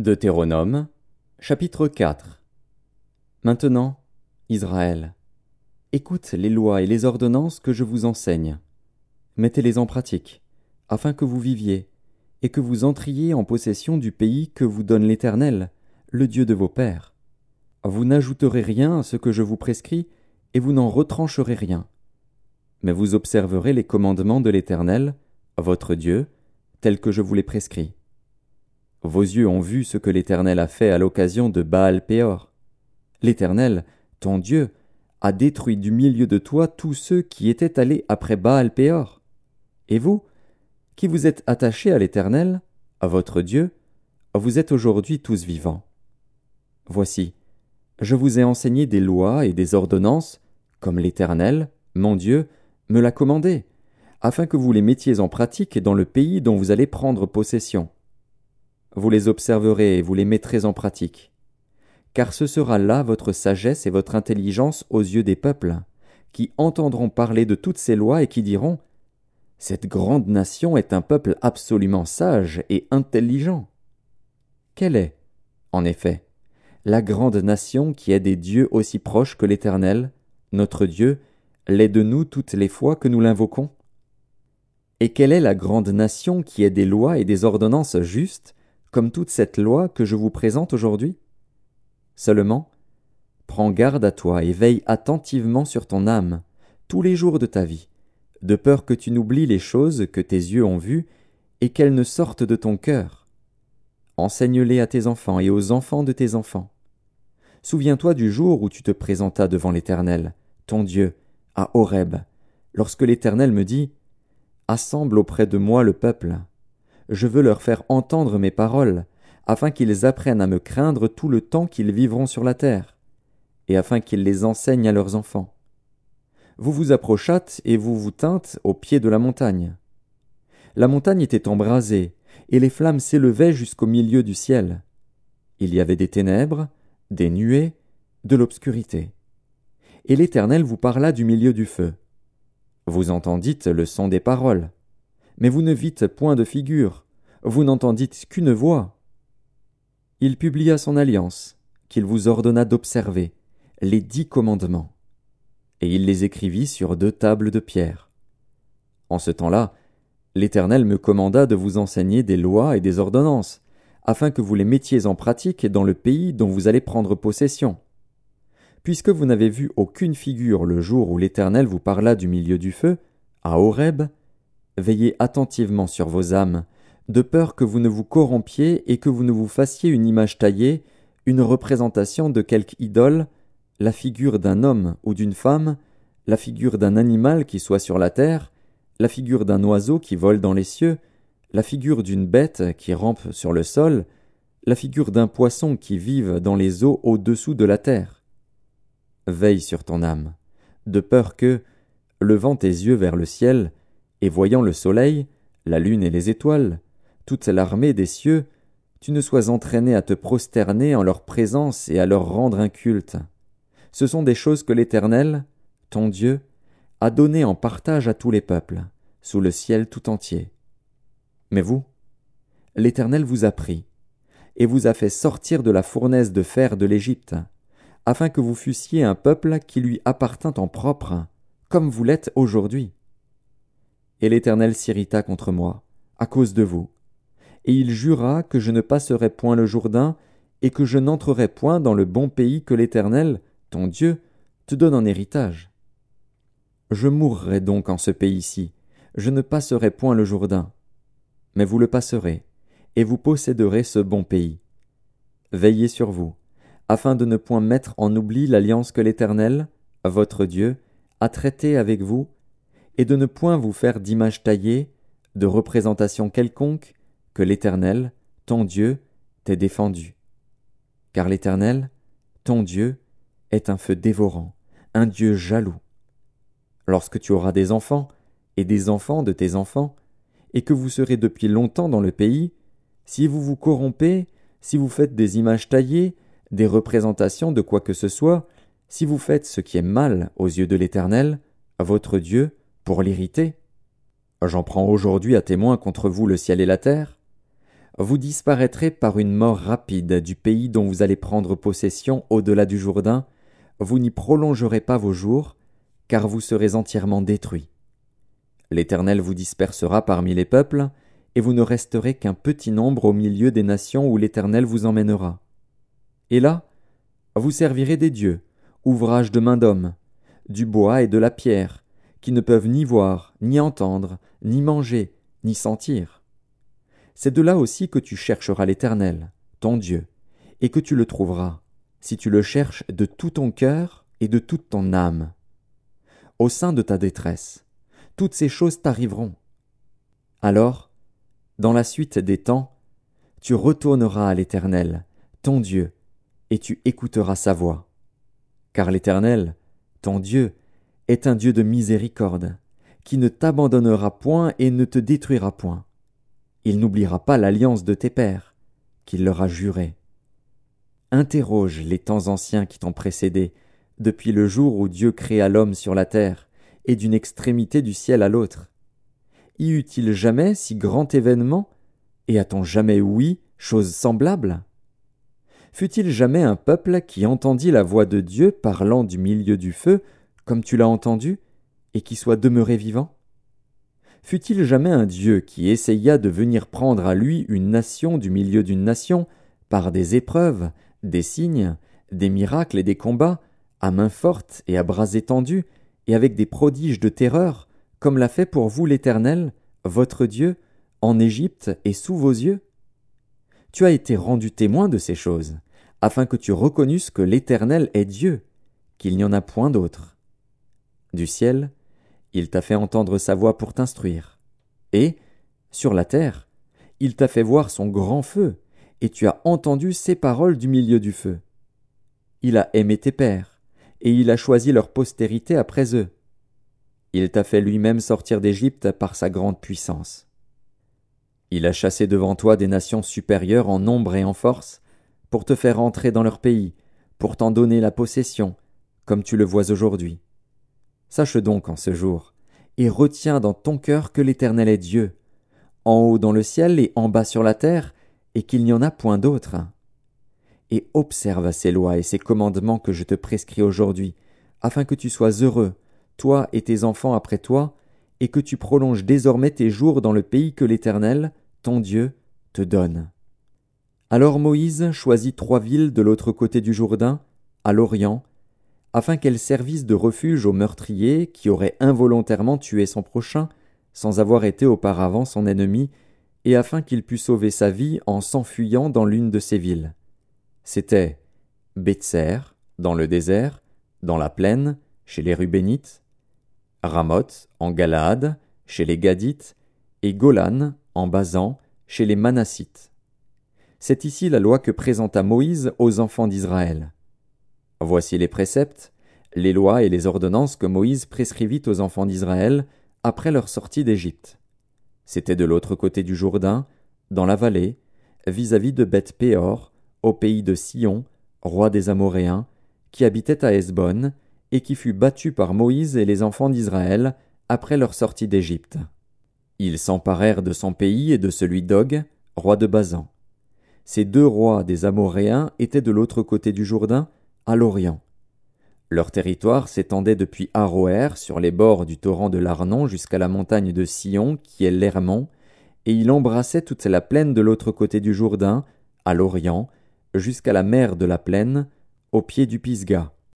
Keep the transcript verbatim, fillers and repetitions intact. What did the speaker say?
Deutéronome, chapitre quatre. Maintenant, Israël, écoute les lois et les ordonnances que je vous enseigne. Mettez-les en pratique, afin que vous viviez, et que vous entriez en possession du pays que vous donne l'Éternel, le Dieu de vos pères. Vous n'ajouterez rien à ce que je vous prescris, et vous n'en retrancherez rien. Mais vous observerez les commandements de l'Éternel, votre Dieu, tels que je vous les prescris. Vos yeux ont vu ce que l'Éternel a fait à l'occasion de Baal-Péor. L'Éternel, ton Dieu, a détruit du milieu de toi tous ceux qui étaient allés après Baal-Péor. Et vous, qui vous êtes attachés à l'Éternel, à votre Dieu, vous êtes aujourd'hui tous vivants. Voici, je vous ai enseigné des lois et des ordonnances, comme l'Éternel, mon Dieu, me l'a commandé, afin que vous les mettiez en pratique dans le pays dont vous allez prendre possession. Vous les observerez et vous les mettrez en pratique. Car ce sera là votre sagesse et votre intelligence aux yeux des peuples, qui entendront parler de toutes ces lois et qui diront « Cette grande nation est un peuple absolument sage et intelligent. » Quelle est, en effet, la grande nation qui a des dieux aussi proches que l'Éternel, notre Dieu, l'est de nous toutes les fois que nous l'invoquons? Et quelle est la grande nation qui a des lois et des ordonnances justes, comme toute cette loi que je vous présente aujourd'hui? Seulement, prends garde à toi et veille attentivement sur ton âme, tous les jours de ta vie, de peur que tu n'oublies les choses que tes yeux ont vues et qu'elles ne sortent de ton cœur. Enseigne-les à tes enfants et aux enfants de tes enfants. Souviens-toi du jour où tu te présentas devant l'Éternel, ton Dieu, à Horeb, lorsque l'Éternel me dit « Assemble auprès de moi le peuple. Je veux leur faire entendre mes paroles, afin qu'ils apprennent à me craindre tout le temps qu'ils vivront sur la terre, et afin qu'ils les enseignent à leurs enfants. Vous vous approchâtes et vous vous tîntes au pied de la montagne. La montagne était embrasée, et les flammes s'élevaient jusqu'au milieu du ciel. Il y avait des ténèbres, des nuées, de l'obscurité. Et l'Éternel vous parla du milieu du feu. Vous entendîtes le son des paroles, mais vous ne vîtes point de figure, vous n'entendîtes qu'une voix. Il publia son alliance, qu'il vous ordonna d'observer, les dix commandements, et il les écrivit sur deux tables de pierre. En ce temps-là, l'Éternel me commanda de vous enseigner des lois et des ordonnances, afin que vous les mettiez en pratique dans le pays dont vous allez prendre possession. Puisque vous n'avez vu aucune figure le jour où l'Éternel vous parla du milieu du feu, à Horeb, veillez attentivement sur vos âmes, de peur que vous ne vous corrompiez et que vous ne vous fassiez une image taillée, une représentation de quelque idole, la figure d'un homme ou d'une femme, la figure d'un animal qui soit sur la terre, la figure d'un oiseau qui vole dans les cieux, la figure d'une bête qui rampe sur le sol, la figure d'un poisson qui vive dans les eaux au-dessous de la terre. Veille sur ton âme, de peur que, levant tes yeux vers le ciel, et voyant le soleil, la lune et les étoiles, toute l'armée des cieux, tu ne sois entraîné à te prosterner en leur présence et à leur rendre un culte. Ce sont des choses que l'Éternel, ton Dieu, a données en partage à tous les peuples, sous le ciel tout entier. Mais vous, l'Éternel vous a pris, et vous a fait sortir de la fournaise de fer de l'Égypte, afin que vous fussiez un peuple qui lui appartint en propre, comme vous l'êtes aujourd'hui. Et l'Éternel s'irrita contre moi, à cause de vous, et il jura que je ne passerai point le Jourdain, et que je n'entrerai point dans le bon pays que l'Éternel, ton Dieu, te donne en héritage. Je mourrai donc en ce pays-ci, je ne passerai point le Jourdain. Mais vous le passerez, et vous posséderez ce bon pays. Veillez sur vous, afin de ne point mettre en oubli l'alliance que l'Éternel, votre Dieu, a traitée avec vous, et de ne point vous faire d'image taillée, de représentation quelconque, que l'Éternel, ton Dieu, t'ait défendu. Car l'Éternel, ton Dieu, est un feu dévorant, un Dieu jaloux. Lorsque tu auras des enfants, et des enfants de tes enfants, et que vous serez depuis longtemps dans le pays, si vous vous corrompez, si vous faites des images taillées, des représentations de quoi que ce soit, si vous faites ce qui est mal aux yeux de l'Éternel, votre Dieu, pour l'irriter, j'en prends aujourd'hui à témoin contre vous le ciel et la terre, vous disparaîtrez par une mort rapide du pays dont vous allez prendre possession au-delà du Jourdain, vous n'y prolongerez pas vos jours, car vous serez entièrement détruits. L'Éternel vous dispersera parmi les peuples, et vous ne resterez qu'un petit nombre au milieu des nations où l'Éternel vous emmènera. Et là, vous servirez des dieux, ouvrages de main d'homme, du bois et de la pierre, qui ne peuvent ni voir, ni entendre, ni manger, ni sentir. C'est de là aussi que tu chercheras l'Éternel, ton Dieu, et que tu le trouveras, si tu le cherches de tout ton cœur et de toute ton âme. Au sein de ta détresse, toutes ces choses t'arriveront. Alors, dans la suite des temps, tu retourneras à l'Éternel, ton Dieu, et tu écouteras sa voix. Car l'Éternel, ton Dieu, est un Dieu de miséricorde, qui ne t'abandonnera point et ne te détruira point. Il n'oubliera pas l'alliance de tes pères, qu'il leur a jurée. Interroge les temps anciens qui t'ont précédé, depuis le jour où Dieu créa l'homme sur la terre, et d'une extrémité du ciel à l'autre. Y eut-il jamais si grand événement, et a-t-on jamais ouï chose semblable? Fut-il jamais un peuple qui entendit la voix de Dieu parlant du milieu du feu, comme tu l'as entendu, et qui soit demeuré vivant? Fut-il jamais un Dieu qui essaya de venir prendre à lui une nation du milieu d'une nation, par des épreuves, des signes, des miracles et des combats, à main forte et à bras étendus, et avec des prodiges de terreur, comme l'a fait pour vous l'Éternel, votre Dieu, en Égypte et sous vos yeux? Tu as été rendu témoin de ces choses, afin que tu reconnusses que l'Éternel est Dieu, qu'il n'y en a point d'autre. Du ciel, il t'a fait entendre sa voix pour t'instruire. Et, sur la terre, il t'a fait voir son grand feu, et tu as entendu ses paroles du milieu du feu. Il a aimé tes pères, et il a choisi leur postérité après eux. Il t'a fait lui-même sortir d'Égypte par sa grande puissance. Il a chassé devant toi des nations supérieures en nombre et en force, pour te faire entrer dans leur pays, pour t'en donner la possession, comme tu le vois aujourd'hui. Sache donc en ce jour, et retiens dans ton cœur que l'Éternel est Dieu, en haut dans le ciel et en bas sur la terre, et qu'il n'y en a point d'autre. Et observe ces lois et ces commandements que je te prescris aujourd'hui, afin que tu sois heureux, toi et tes enfants après toi, et que tu prolonges désormais tes jours dans le pays que l'Éternel, ton Dieu, te donne. Alors Moïse choisit trois villes de l'autre côté du Jourdain, à l'Orient, afin qu'elles servissent de refuge aux meurtriers qui auraient involontairement tué son prochain, sans avoir été auparavant son ennemi, et afin qu'il pût sauver sa vie en s'enfuyant dans l'une de ces villes. C'étaient Bétser, dans le désert, dans la plaine, chez les Rubénites, Ramoth, en Galaad, chez les Gadites, et Golan, en Basan, chez les Manassites. C'est ici la loi que présenta Moïse aux enfants d'Israël. Voici les préceptes, les lois et les ordonnances que Moïse prescrivit aux enfants d'Israël après leur sortie d'Égypte. C'était de l'autre côté du Jourdain, dans la vallée, vis-à-vis de Beth-Péor, au pays de Sion, roi des Amoréens, qui habitait à Hesbon, et qui fut battu par Moïse et les enfants d'Israël après leur sortie d'Égypte. Ils s'emparèrent de son pays et de celui d'Og, roi de Basan. Ces deux rois des Amoréens étaient de l'autre côté du Jourdain, à l'Orient. Leur territoire s'étendait depuis Aroër sur les bords du torrent de l'Arnon jusqu'à la montagne de Sion, qui est l'Hermon, et il embrassait toute la plaine de l'autre côté du Jourdain, à l'Orient, jusqu'à la mer de la plaine, au pied du Pisga.